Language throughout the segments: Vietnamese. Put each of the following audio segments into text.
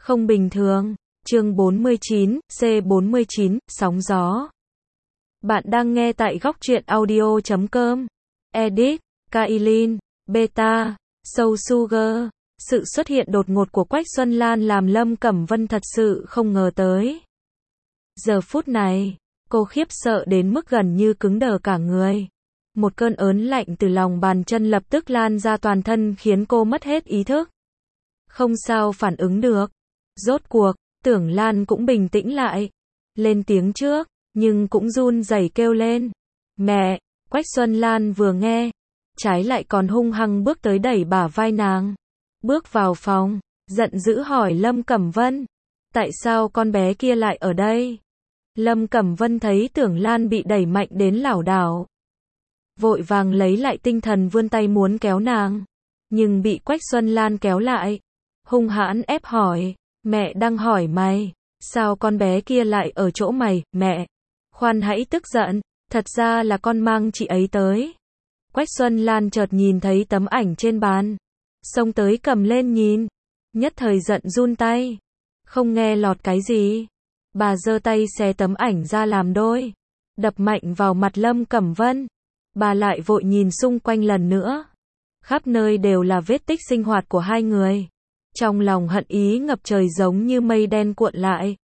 Không bình thường. Chương 49, C49, sóng gió. Bạn đang nghe tại góc truyện audio.com. Edit, Kailin, Beta, Soul Sugar. Sự xuất hiện đột ngột của Quách Xuân Lan làm Lâm Cẩm Vân thật sự không ngờ tới. Giờ phút này, cô khiếp sợ đến mức gần như cứng đờ cả người. Một cơn ớn lạnh từ lòng bàn chân lập tức lan ra toàn thân khiến cô mất hết ý thức. Không sao phản ứng được. Rốt cuộc, Tưởng Lan cũng bình tĩnh lại. Lên tiếng trước, nhưng cũng run rẩy kêu lên. Mẹ! Quách Xuân Lan vừa nghe, trái lại còn hung hăng bước tới đẩy bả vai nàng. Bước vào phòng, giận dữ hỏi Lâm Cẩm Vân. Tại sao con bé kia lại ở đây? Lâm Cẩm Vân thấy Tưởng Lan bị đẩy mạnh đến lảo đảo. Vội vàng lấy lại tinh thần vươn tay muốn kéo nàng. Nhưng bị Quách Xuân Lan kéo lại. Hung hãn ép hỏi. Mẹ đang hỏi mày. Sao con bé kia lại ở chỗ mày, mẹ? Khoan hãy tức giận. Thật ra là con mang chị ấy tới. Quách Xuân Lan chợt nhìn thấy tấm ảnh trên bàn. Xông tới cầm lên nhìn. Nhất thời giận run tay. Không nghe lọt cái gì. Bà giơ tay xé tấm ảnh ra làm đôi. Đập mạnh vào mặt Lâm Cẩm Vân. Bà lại vội nhìn xung quanh lần nữa. Khắp nơi đều là vết tích sinh hoạt của hai người. Trong lòng hận ý ngập trời giống như mây đen cuộn lại.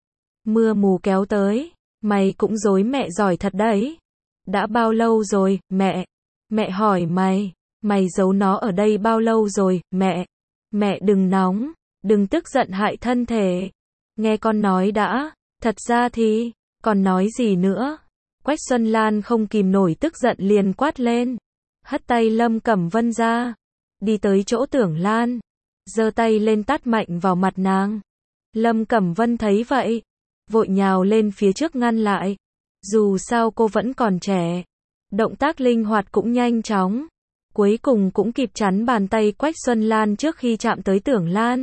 Mưa mù kéo tới. Mày cũng dối mẹ giỏi thật đấy. Đã bao lâu rồi, mẹ? Mẹ hỏi mày. Mày giấu nó ở đây bao lâu rồi, mẹ? Mẹ đừng nóng. Đừng tức giận hại thân thể. Nghe con nói đã. Thật ra thì, còn nói gì nữa? Quách Xuân Lan không kìm nổi tức giận liền quát lên. Hất tay Lâm Cẩm Vân ra. Đi tới chỗ Tưởng Lan. Giơ tay lên tát mạnh vào mặt nàng. Lâm Cẩm Vân thấy vậy. Vội nhào lên phía trước ngăn lại. Dù sao cô vẫn còn trẻ. Động tác linh hoạt cũng nhanh chóng. Cuối cùng cũng kịp chắn bàn tay Quách Xuân Lan trước khi chạm tới Tưởng Lan.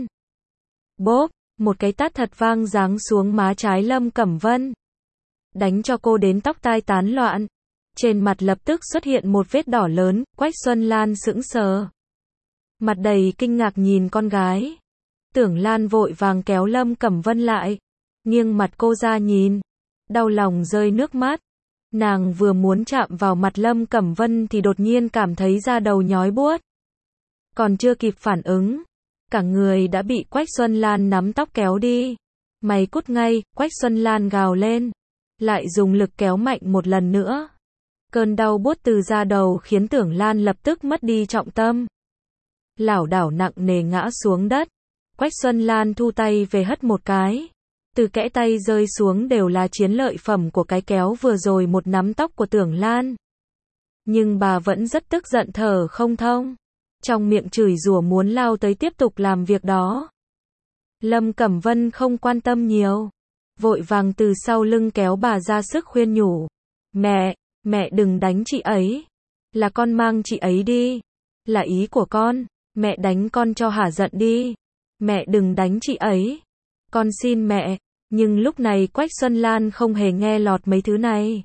Bốp, một cái tát thật vang giáng xuống má trái Lâm Cẩm Vân. Đánh cho cô đến tóc tai tán loạn. Trên mặt lập tức xuất hiện một vết đỏ lớn, Quách Xuân Lan sững sờ. Mặt đầy kinh ngạc nhìn con gái. Tưởng Lan vội vàng kéo Lâm Cẩm Vân lại. Nghiêng mặt cô ra nhìn. Đau lòng rơi nước mắt. Nàng vừa muốn chạm vào mặt Lâm Cẩm Vân thì đột nhiên cảm thấy da đầu nhói buốt. Còn chưa kịp phản ứng. Cả người đã bị Quách Xuân Lan nắm tóc kéo đi. Mày cút ngay, Quách Xuân Lan gào lên. Lại dùng lực kéo mạnh một lần nữa. Cơn đau buốt từ da đầu khiến Tưởng Lan lập tức mất đi trọng tâm. Lảo đảo nặng nề ngã xuống đất. Quách Xuân Lan thu tay về hất một cái. Từ kẽ tay rơi xuống đều là chiến lợi phẩm của cái kéo vừa rồi một nắm tóc của Tưởng Lan. Nhưng bà vẫn rất tức giận thở không thông. Trong miệng chửi rủa muốn lao tới tiếp tục làm việc đó. Lâm Cẩm Vân không quan tâm nhiều. Vội vàng từ sau lưng kéo bà ra sức khuyên nhủ. Mẹ đừng đánh chị ấy. Là con mang chị ấy đi. Là ý của con. Mẹ đánh con cho hả giận đi. Mẹ đừng đánh chị ấy. Con xin mẹ. Nhưng lúc này Quách Xuân Lan không hề nghe lọt mấy thứ này.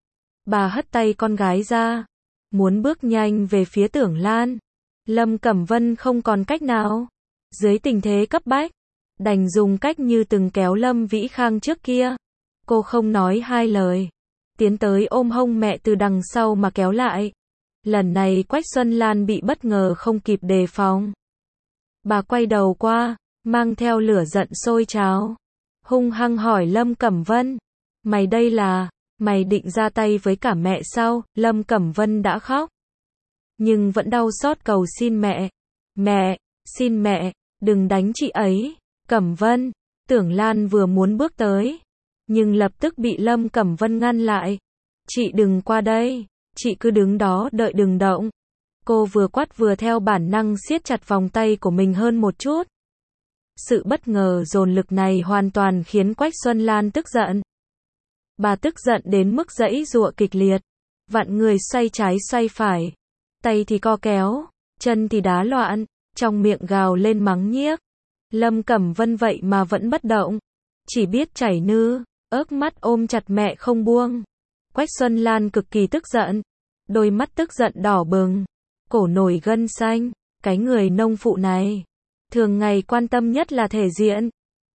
Bà hất tay con gái ra. Muốn bước nhanh về phía Tưởng Lan. Lâm Cẩm Vân không còn cách nào. Dưới tình thế cấp bách. Đành dùng cách như từng kéo Lâm Vĩ Khang trước kia. Cô không nói hai lời. Tiến tới ôm hông mẹ từ đằng sau mà kéo lại. Lần này Quách Xuân Lan bị bất ngờ không kịp đề phòng. Bà quay đầu qua, mang theo lửa giận sôi trào. Hung hăng hỏi Lâm Cẩm Vân. Mày đây là, mày định ra tay với cả mẹ sao? Lâm Cẩm Vân đã khóc. Nhưng vẫn đau xót cầu xin mẹ. Mẹ, xin mẹ, đừng đánh chị ấy. Cẩm Vân, Tưởng Lan vừa muốn bước tới. Nhưng lập tức bị Lâm Cẩm Vân ngăn lại. Chị đừng qua đây, chị cứ đứng đó đợi đừng động. Cô vừa quát vừa theo bản năng siết chặt vòng tay của mình hơn một chút. Sự bất ngờ dồn lực này hoàn toàn khiến Quách Xuân Lan tức giận. Bà tức giận đến mức giãy giụa kịch liệt. Vặn người xoay trái xoay phải. Tay thì co kéo, chân thì đá loạn, trong miệng gào lên mắng nhiếc. Lâm Cẩm Vân vậy mà vẫn bất động. Chỉ biết chảy nư, ớt mắt ôm chặt mẹ không buông. Quách Xuân Lan cực kỳ tức giận. Đôi mắt tức giận đỏ bừng. Cổ nổi gân xanh. Cái người nông phụ này. Thường ngày quan tâm nhất là thể diện.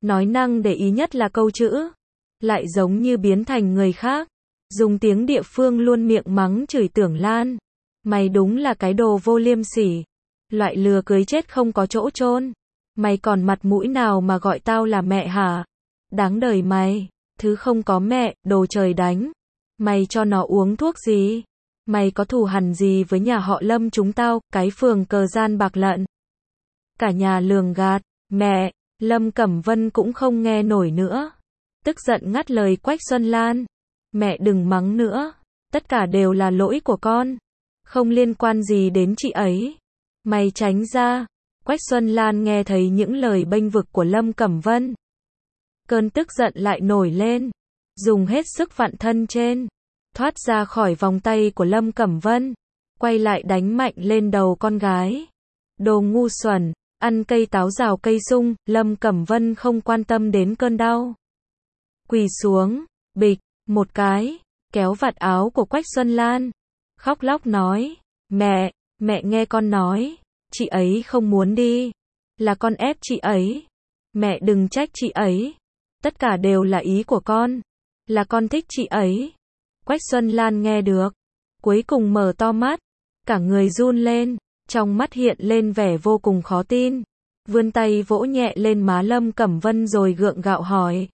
nói năng để ý nhất là câu chữ, lại giống như biến thành người khác, dùng tiếng địa phương luôn miệng mắng chửi Tưởng Lan. Mày đúng là cái đồ vô liêm sỉ, loại lừa cưới chết không có chỗ chôn. Mày còn mặt mũi nào mà gọi tao là mẹ hả? Đáng đời mày, thứ không có mẹ, đồ trời đánh. Mày cho nó uống thuốc gì? Mày có thù hằn gì với nhà họ Lâm chúng tao, cái phường cờ gian bạc lận? Cả nhà lường gạt, mẹ, Lâm Cẩm Vân cũng không nghe nổi nữa. Tức giận ngắt lời Quách Xuân Lan. Mẹ đừng mắng nữa, tất cả đều là lỗi của con, không liên quan gì đến chị ấy. Mày tránh ra. Quách Xuân Lan nghe thấy những lời bênh vực của Lâm Cẩm Vân. Cơn tức giận lại nổi lên, dùng hết sức vặn thân trên, thoát ra khỏi vòng tay của Lâm Cẩm Vân, quay lại đánh mạnh lên đầu con gái. Đồ ngu xuẩn, ăn cây táo rào cây sung, Lâm Cẩm Vân không quan tâm đến cơn đau. Quỳ xuống, bịch, một cái, kéo vạt áo của Quách Xuân Lan, khóc lóc nói, mẹ nghe con nói, chị ấy không muốn đi, là con ép chị ấy, mẹ đừng trách chị ấy, tất cả đều là ý của con, là con thích chị ấy. Quách Xuân Lan nghe được, cuối cùng mở to mắt, cả người run lên, trong mắt hiện lên vẻ vô cùng khó tin, vươn tay vỗ nhẹ lên má Lâm Cẩm Vân rồi gượng gạo hỏi.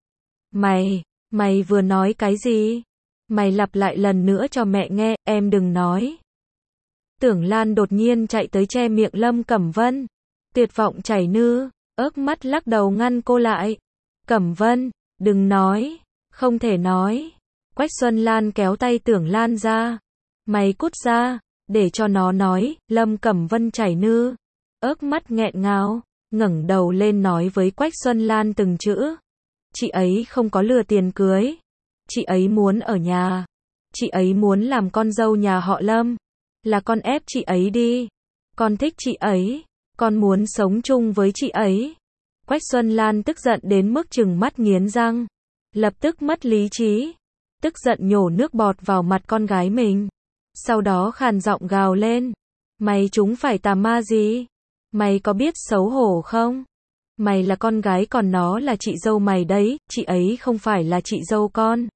Mày vừa nói cái gì? Mày lặp lại lần nữa cho mẹ nghe, em đừng nói. Tưởng Lan đột nhiên chạy tới che miệng Lâm Cẩm Vân, tuyệt vọng chảy nư, ớt mắt lắc đầu ngăn cô lại. Cẩm Vân, đừng nói, không thể nói. Quách Xuân Lan kéo tay Tưởng Lan ra. Mày cút ra, để cho nó nói. Lâm Cẩm Vân chảy nư, ớt mắt nghẹn ngào, ngẩng đầu lên nói với Quách Xuân Lan từng chữ. Chị ấy không có lừa tiền cưới. Chị ấy muốn ở nhà. Chị ấy muốn làm con dâu nhà họ Lâm. Là con ép chị ấy đi. Con thích chị ấy. Con muốn sống chung với chị ấy. Quách Xuân Lan tức giận đến mức trừng mắt nghiến răng. Lập tức mất lý trí. Tức giận nhổ nước bọt vào mặt con gái mình. Sau đó khàn giọng gào lên. Mày chúng phải tà ma gì? Mày có biết xấu hổ không? Mày là con gái còn nó là chị dâu mày đấy, chị ấy không phải là chị dâu con.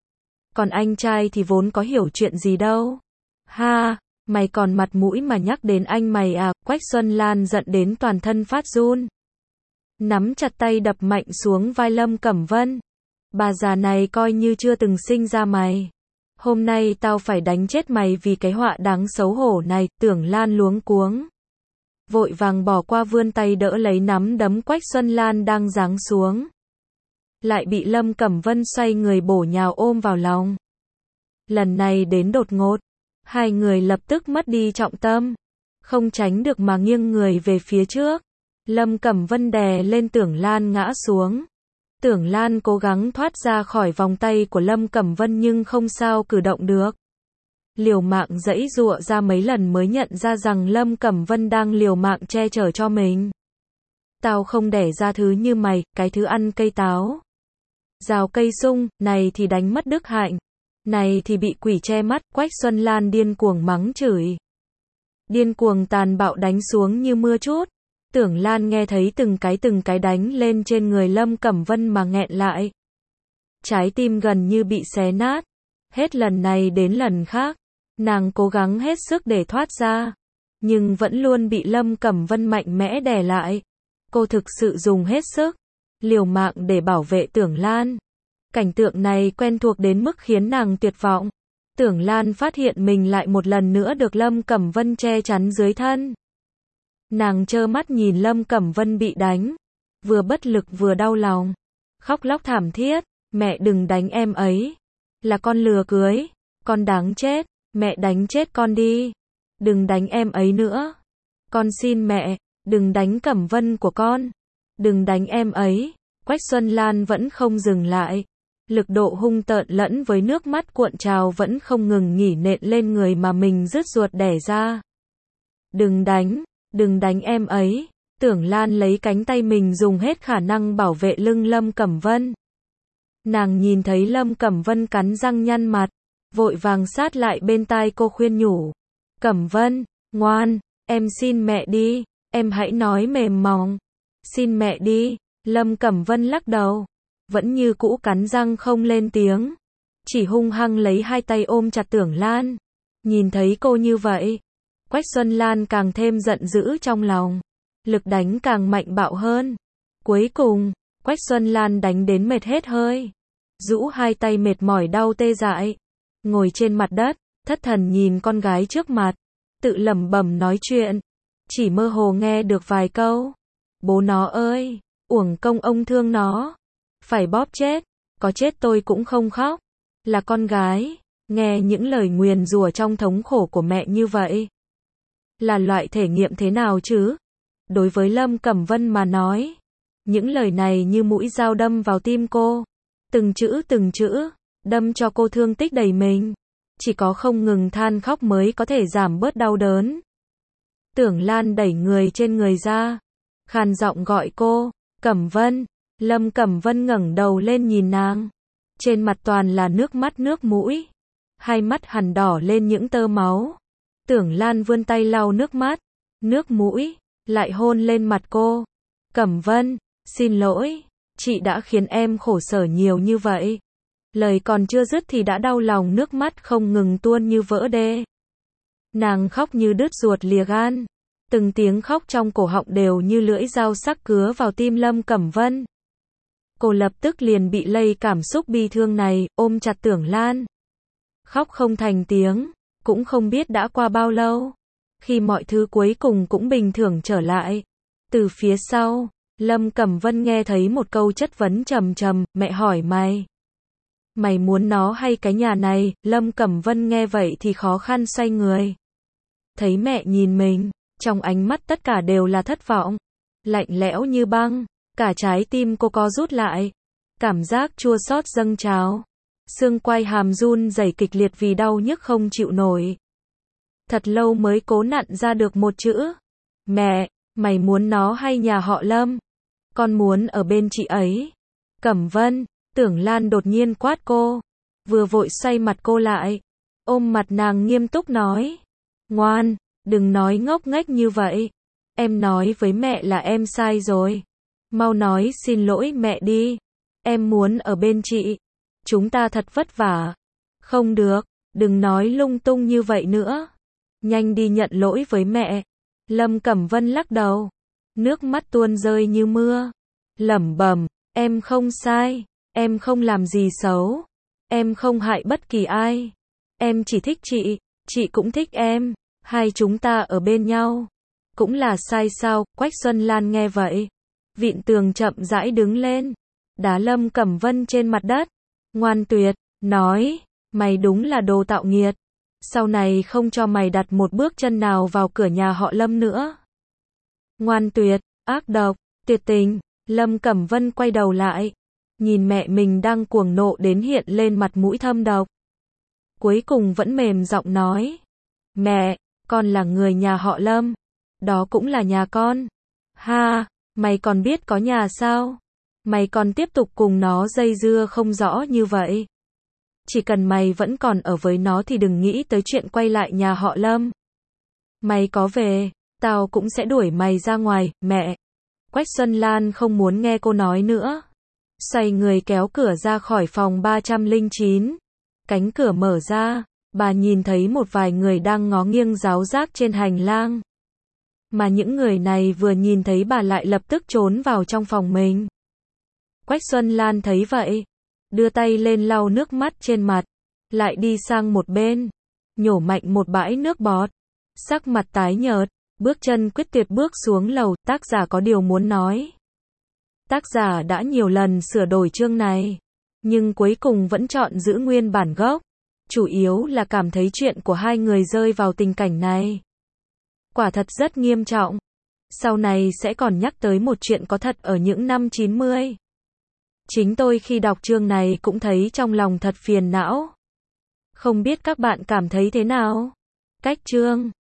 Còn anh trai thì vốn có hiểu chuyện gì đâu. Ha, mày còn mặt mũi mà nhắc đến anh mày à? Quách Xuân Lan giận đến toàn thân phát run. Nắm chặt tay đập mạnh xuống vai Lâm Cẩm Vân. Bà già này coi như chưa từng sinh ra mày. Hôm nay tao phải đánh chết mày vì cái họa đáng xấu hổ này. Tưởng Lan luống cuống, vội vàng bỏ qua vươn tay đỡ lấy nắm đấm Quách Xuân Lan đang giáng xuống. Lại bị Lâm Cẩm Vân xoay người bổ nhào ôm vào lòng. Lần này đến đột ngột, hai người lập tức mất đi trọng tâm, không tránh được mà nghiêng người về phía trước. Lâm Cẩm Vân đè lên Tưởng Lan ngã xuống. Tưởng Lan cố gắng thoát ra khỏi vòng tay của Lâm Cẩm Vân nhưng không sao cử động được. Liều mạng giãy giụa ra mấy lần mới nhận ra rằng Lâm Cẩm Vân đang liều mạng che chở cho mình. Tao không đẻ ra thứ như mày, cái thứ ăn cây táo rào cây sung, này thì đánh mất đức hạnh, này thì bị quỷ che mắt. Quách Xuân Lan điên cuồng mắng chửi, điên cuồng tàn bạo đánh xuống như mưa trút. Tưởng Lan nghe thấy từng cái đánh lên trên người Lâm Cẩm Vân mà nghẹn lại. Trái tim gần như bị xé nát. Hết lần này đến lần khác, nàng cố gắng hết sức để thoát ra, nhưng vẫn luôn bị Lâm Cẩm Vân mạnh mẽ đè lại. Cô thực sự dùng hết sức, liều mạng để bảo vệ Tưởng Lan. Cảnh tượng này quen thuộc đến mức khiến nàng tuyệt vọng. Tưởng Lan phát hiện mình lại một lần nữa được Lâm Cẩm Vân che chắn dưới thân. Nàng trơ mắt nhìn Lâm Cẩm Vân bị đánh, vừa bất lực vừa đau lòng, khóc lóc thảm thiết. Mẹ đừng đánh em ấy, là con lừa cưới, con đáng chết, mẹ đánh chết con đi, đừng đánh em ấy nữa, con xin mẹ, đừng đánh Cẩm Vân của con, đừng đánh em ấy. Quách Xuân Lan vẫn không dừng lại, lực độ hung tợn lẫn với nước mắt cuộn trào vẫn không ngừng nghỉ nện lên người mà mình rứt ruột đẻ ra. Đừng đánh em ấy. Tưởng Lan lấy cánh tay mình dùng hết khả năng bảo vệ lưng Lâm Cẩm Vân. Nàng nhìn thấy Lâm Cẩm Vân cắn răng nhăn mặt, vội vàng sát lại bên tai cô khuyên nhủ. Cẩm Vân, ngoan, em xin mẹ đi, em hãy nói mềm mỏng. Xin mẹ đi, Lâm Cẩm Vân lắc đầu, vẫn như cũ cắn răng không lên tiếng, chỉ hung hăng lấy hai tay ôm chặt Tưởng Lan. Nhìn thấy cô như vậy, Quách Xuân Lan càng thêm giận dữ trong lòng, lực đánh càng mạnh bạo hơn. Cuối cùng, Quách Xuân Lan đánh đến mệt hết hơi, rũ hai tay mệt mỏi đau tê dại, ngồi trên mặt đất, thất thần nhìn con gái trước mặt, tự lẩm bẩm nói chuyện, chỉ mơ hồ nghe được vài câu. Bố nó ơi, uổng công ông thương nó, phải bóp chết, có chết tôi cũng không khóc. Là con gái, nghe những lời nguyền rủa trong thống khổ của mẹ như vậy, là loại thể nghiệm thế nào chứ? Đối với Lâm Cẩm Vân mà nói, những lời này như mũi dao đâm vào tim cô, từng chữ, đâm cho cô thương tích đầy mình. Chỉ có không ngừng than khóc mới có thể giảm bớt đau đớn. Tưởng Lan đẩy người trên người ra, khàn giọng gọi cô, Cẩm Vân. Lâm Cẩm Vân ngẩng đầu lên nhìn nàng, trên mặt toàn là nước mắt nước mũi, hai mắt hằn đỏ lên những tơ máu. Tưởng Lan vươn tay lau nước mắt, nước mũi, lại hôn lên mặt cô. Cẩm Vân, xin lỗi, chị đã khiến em khổ sở nhiều như vậy. Lời còn chưa dứt thì đã đau lòng, nước mắt không ngừng tuôn như vỡ đê. Nàng khóc như đứt ruột lìa gan, từng tiếng khóc trong cổ họng đều như lưỡi dao sắc cứa vào tim Lâm Cẩm Vân. Cô lập tức liền bị lây cảm xúc bi thương này, ôm chặt Tưởng Lan. Khóc không thành tiếng, cũng không biết đã qua bao lâu. Khi mọi thứ cuối cùng cũng bình thường trở lại, từ phía sau, Lâm Cẩm Vân nghe thấy một câu chất vấn trầm trầm, mẹ hỏi mày muốn nó hay cái nhà này? Lâm Cẩm Vân nghe vậy thì khó khăn xoay người. Thấy mẹ nhìn mình, trong ánh mắt tất cả đều là thất vọng, lạnh lẽo như băng, cả trái tim cô co rút lại, cảm giác chua xót dâng trào, xương quai hàm run rẩy kịch liệt vì đau nhức không chịu nổi. Thật lâu mới cố nặn ra được một chữ, mẹ, mày muốn nó hay nhà họ Lâm? Con muốn ở bên chị ấy. Cẩm Vân, Tưởng Lan đột nhiên quát cô, vừa vội xoay mặt cô lại, ôm mặt nàng nghiêm túc nói, ngoan, đừng nói ngốc nghếch như vậy, em nói với mẹ là em sai rồi, mau nói xin lỗi mẹ đi, em muốn ở bên chị, chúng ta thật vất vả. Không được, đừng nói lung tung như vậy nữa, nhanh đi nhận lỗi với mẹ. Lâm Cẩm Vân lắc đầu, nước mắt tuôn rơi như mưa, lẩm bẩm, em không sai. Em không làm gì xấu, em không hại bất kỳ ai, em chỉ thích chị cũng thích em, hai chúng ta ở bên nhau, cũng là sai sao? Quách Xuân Lan nghe vậy, vịn tường chậm rãi đứng lên, đá Lâm Cẩm Vân trên mặt đất, ngoan tuyệt, nói, mày đúng là đồ tạo nghiệt, sau này không cho mày đặt một bước chân nào vào cửa nhà họ Lâm nữa. Ngoan tuyệt, ác độc, tuyệt tình. Lâm Cẩm Vân quay đầu lại, nhìn mẹ mình đang cuồng nộ đến hiện lên mặt mũi thâm độc. Cuối cùng vẫn mềm giọng nói, mẹ, con là người nhà họ Lâm, đó cũng là nhà con. Ha, mày còn biết có nhà sao? Mày còn tiếp tục cùng nó dây dưa không rõ như vậy. Chỉ cần mày vẫn còn ở với nó thì đừng nghĩ tới chuyện quay lại nhà họ Lâm. Mày có về, tao cũng sẽ đuổi mày ra ngoài, mẹ. Quách Xuân Lan không muốn nghe cô nói nữa, xoay người kéo cửa ra khỏi phòng 309. Cánh cửa mở ra, bà nhìn thấy một vài người đang ngó nghiêng ráo rác trên hành lang. Mà những người này vừa nhìn thấy bà lại lập tức trốn vào trong phòng mình. Quách Xuân Lan thấy vậy, đưa tay lên lau nước mắt trên mặt, lại đi sang một bên, nhổ mạnh một bãi nước bọt, sắc mặt tái nhợt, bước chân quyết tuyệt bước xuống lầu. Tác giả có điều muốn nói. Tác giả đã nhiều lần sửa đổi chương này, nhưng cuối cùng vẫn chọn giữ nguyên bản gốc. Chủ yếu là cảm thấy chuyện của hai người rơi vào tình cảnh này quả thật rất nghiêm trọng. Sau này sẽ còn nhắc tới một chuyện có thật ở những năm 90. Chính tôi khi đọc chương này cũng thấy trong lòng thật phiền não. Không biết các bạn cảm thấy thế nào? Cách chương